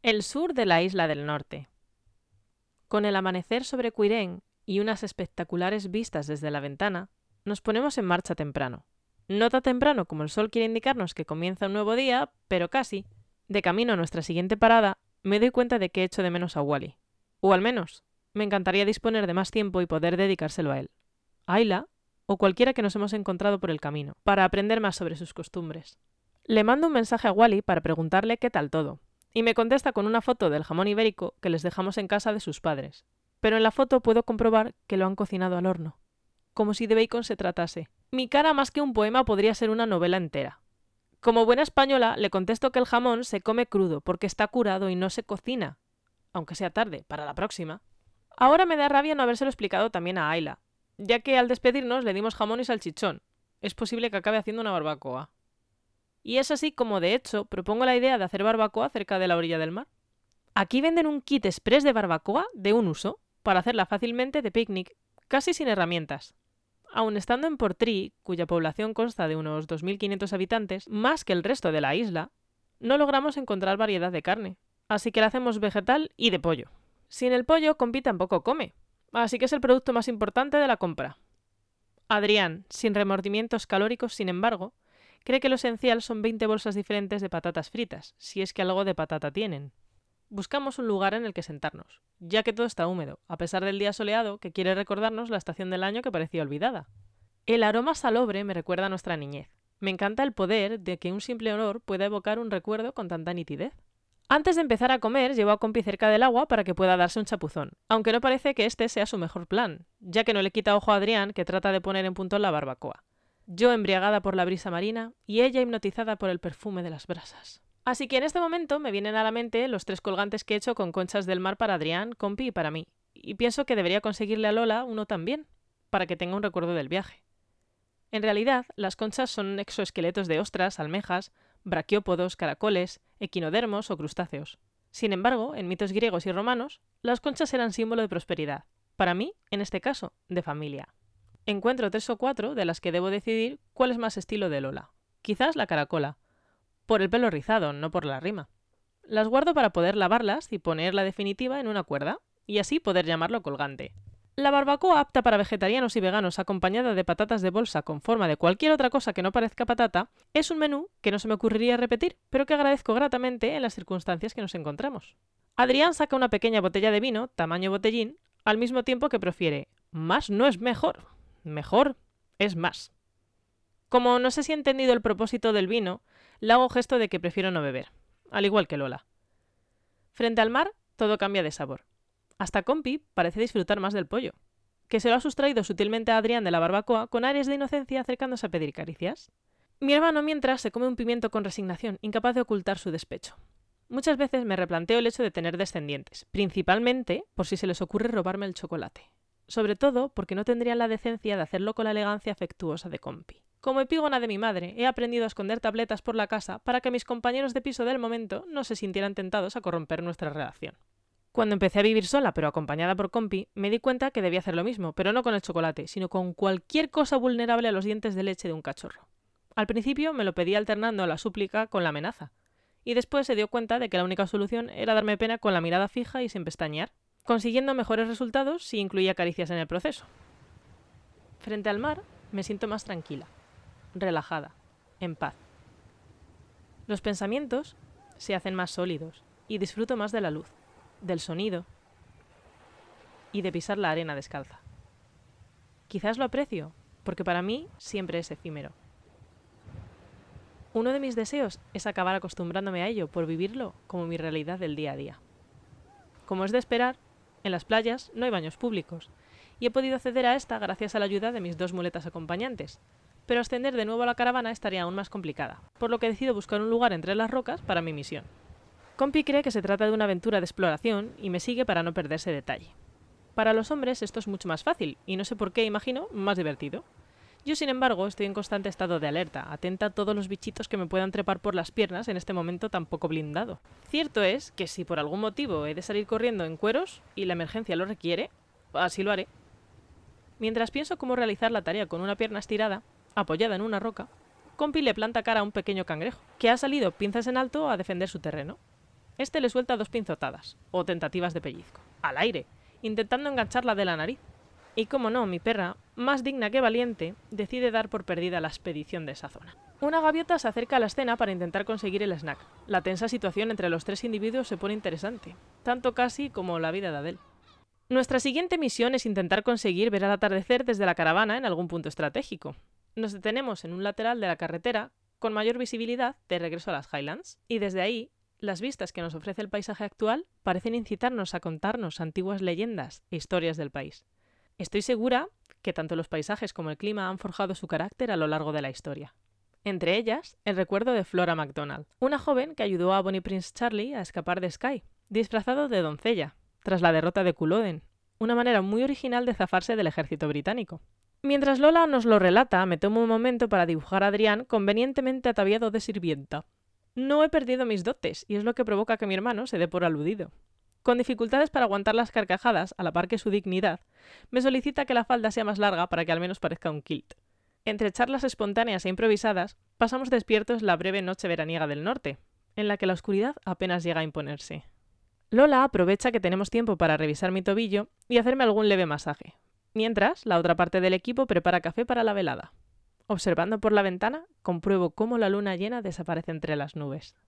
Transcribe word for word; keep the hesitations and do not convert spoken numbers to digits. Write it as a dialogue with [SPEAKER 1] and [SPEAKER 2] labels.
[SPEAKER 1] El sur de la isla del norte. Con el amanecer sobre Cuirén y unas espectaculares vistas desde la ventana, nos ponemos en marcha temprano. No tan temprano como el sol quiere indicarnos que comienza un nuevo día, pero casi. De camino a nuestra siguiente parada, me doy cuenta de que echo de menos a Wally. O al menos, me encantaría disponer de más tiempo y poder dedicárselo a él, a Ayla o cualquiera que nos hemos encontrado por el camino, para aprender más sobre sus costumbres. Le mando un mensaje a Wally para preguntarle qué tal todo, y me contesta con una foto del jamón ibérico que les dejamos en casa de sus padres. Pero en la foto puedo comprobar que lo han cocinado al horno, como si de bacon se tratase. Mi cara más que un poema podría ser una novela entera. Como buena española, le contesto que el jamón se come crudo porque está curado y no se cocina, aunque sea tarde, para la próxima. Ahora me da rabia no habérselo explicado también a Ayla, ya que al despedirnos le dimos jamón y salchichón. Es posible que acabe haciendo una barbacoa. Y es así como, de hecho, propongo la idea de hacer barbacoa cerca de la orilla del mar. Aquí venden un kit express de barbacoa de un uso, para hacerla fácilmente de picnic, casi sin herramientas. Aun estando en Portree, cuya población consta de unos dos mil quinientos habitantes, más que el resto de la isla, no logramos encontrar variedad de carne, así que la hacemos vegetal y de pollo. Sin el pollo, Compi tampoco come, así que es el producto más importante de la compra. Adrián, sin remordimientos calóricos, sin embargo, cree que lo esencial son veinte bolsas diferentes de patatas fritas, si es que algo de patata tienen. Buscamos un lugar en el que sentarnos, ya que todo está húmedo, a pesar del día soleado que quiere recordarnos la estación del año que parecía olvidada. El aroma salobre me recuerda a nuestra niñez. Me encanta el poder de que un simple olor pueda evocar un recuerdo con tanta nitidez. Antes de empezar a comer, llevo a Compi cerca del agua para que pueda darse un chapuzón, aunque no parece que este sea su mejor plan, ya que no le quita ojo a Adrián, que trata de poner en punto la barbacoa. Yo embriagada por la brisa marina y ella hipnotizada por el perfume de las brasas. Así que en este momento me vienen a la mente los tres colgantes que he hecho con conchas del mar para Adrián, Compi y para mí, y pienso que debería conseguirle a Lola uno también, para que tenga un recuerdo del viaje. En realidad, las conchas son exoesqueletos de ostras, almejas, braquiópodos, caracoles, equinodermos o crustáceos. Sin embargo, en mitos griegos y romanos, las conchas eran símbolo de prosperidad. Para mí, en este caso, de familia. Encuentro tres o cuatro de las que debo decidir cuál es más estilo de Lola. Quizás la caracola. Por el pelo rizado, no por la rima. Las guardo para poder lavarlas y poner la definitiva en una cuerda, y así poder llamarlo colgante. La barbacoa apta para vegetarianos y veganos acompañada de patatas de bolsa con forma de cualquier otra cosa que no parezca patata es un menú que no se me ocurriría repetir, pero que agradezco gratamente en las circunstancias que nos encontramos. Adrián saca una pequeña botella de vino, tamaño botellín, al mismo tiempo que prefiere más no es mejor, mejor es más. Como no sé si he entendido el propósito del vino, le hago gesto de que prefiero no beber, al igual que Lola. Frente al mar, todo cambia de sabor. Hasta Compi parece disfrutar más del pollo, que se lo ha sustraído sutilmente a Adrián de la barbacoa con aires de inocencia acercándose a pedir caricias. Mi hermano, mientras, se come un pimiento con resignación, incapaz de ocultar su despecho. Muchas veces me replanteo el hecho de tener descendientes, principalmente por si se les ocurre robarme el chocolate. Sobre todo porque no tendrían la decencia de hacerlo con la elegancia afectuosa de Compi. Como epígona de mi madre, he aprendido a esconder tabletas por la casa para que mis compañeros de piso del momento no se sintieran tentados a corromper nuestra relación. Cuando empecé a vivir sola, pero acompañada por Compi, me di cuenta que debía hacer lo mismo, pero no con el chocolate, sino con cualquier cosa vulnerable a los dientes de leche de un cachorro. Al principio me lo pedía alternando la súplica con la amenaza, y después se dio cuenta de que la única solución era darme pena con la mirada fija y sin pestañear, consiguiendo mejores resultados si incluía caricias en el proceso. Frente al mar, me siento más tranquila, relajada, en paz. Los pensamientos se hacen más sólidos y disfruto más de la luz, del sonido y de pisar la arena descalza. Quizás lo aprecio, porque para mí siempre es efímero. Uno de mis deseos es acabar acostumbrándome a ello por vivirlo como mi realidad del día a día. Como es de esperar, en las playas no hay baños públicos, y he podido acceder a esta gracias a la ayuda de mis dos muletas acompañantes, pero ascender de nuevo a la caravana estaría aún más complicada, por lo que decido buscar un lugar entre las rocas para mi misión. Compi cree que se trata de una aventura de exploración y me sigue para no perderse detalle. Para los hombres esto es mucho más fácil, y no sé por qué imagino más divertido. Yo, sin embargo, estoy en constante estado de alerta, atenta a todos los bichitos que me puedan trepar por las piernas en este momento tan poco blindado. Cierto es que si por algún motivo he de salir corriendo en cueros y la emergencia lo requiere, así lo haré. Mientras pienso cómo realizar la tarea con una pierna estirada, apoyada en una roca, Compi le planta cara a un pequeño cangrejo, que ha salido pinzas en alto a defender su terreno. Este le suelta dos pinzotadas, o tentativas de pellizco, al aire, intentando engancharla de la nariz. Y como no, mi perra, más digna que valiente, decide dar por perdida la expedición de esa zona. Una gaviota se acerca a la escena para intentar conseguir el snack. La tensa situación entre los tres individuos se pone interesante, tanto casi como la vida de Adele. Nuestra siguiente misión es intentar conseguir ver el atardecer desde la caravana en algún punto estratégico. Nos detenemos en un lateral de la carretera, con mayor visibilidad, de regreso a las Highlands, y desde ahí, las vistas que nos ofrece el paisaje actual parecen incitarnos a contarnos antiguas leyendas e historias del país. Estoy segura que tanto los paisajes como el clima han forjado su carácter a lo largo de la historia. Entre ellas, el recuerdo de Flora MacDonald, una joven que ayudó a Bonnie Prince Charlie a escapar de Skye, disfrazado de doncella, tras la derrota de Culloden, una manera muy original de zafarse del ejército británico. Mientras Lola nos lo relata, me tomo un momento para dibujar a Adrián convenientemente ataviado de sirvienta. No he perdido mis dotes, y es lo que provoca que mi hermano se dé por aludido. Con dificultades para aguantar las carcajadas, a la par que su dignidad, me solicita que la falda sea más larga para que al menos parezca un kilt. Entre charlas espontáneas e improvisadas, pasamos despiertos la breve noche veraniega del norte, en la que la oscuridad apenas llega a imponerse. Lola aprovecha que tenemos tiempo para revisar mi tobillo y hacerme algún leve masaje, mientras la otra parte del equipo prepara café para la velada. Observando por la ventana, compruebo cómo la luna llena desaparece entre las nubes.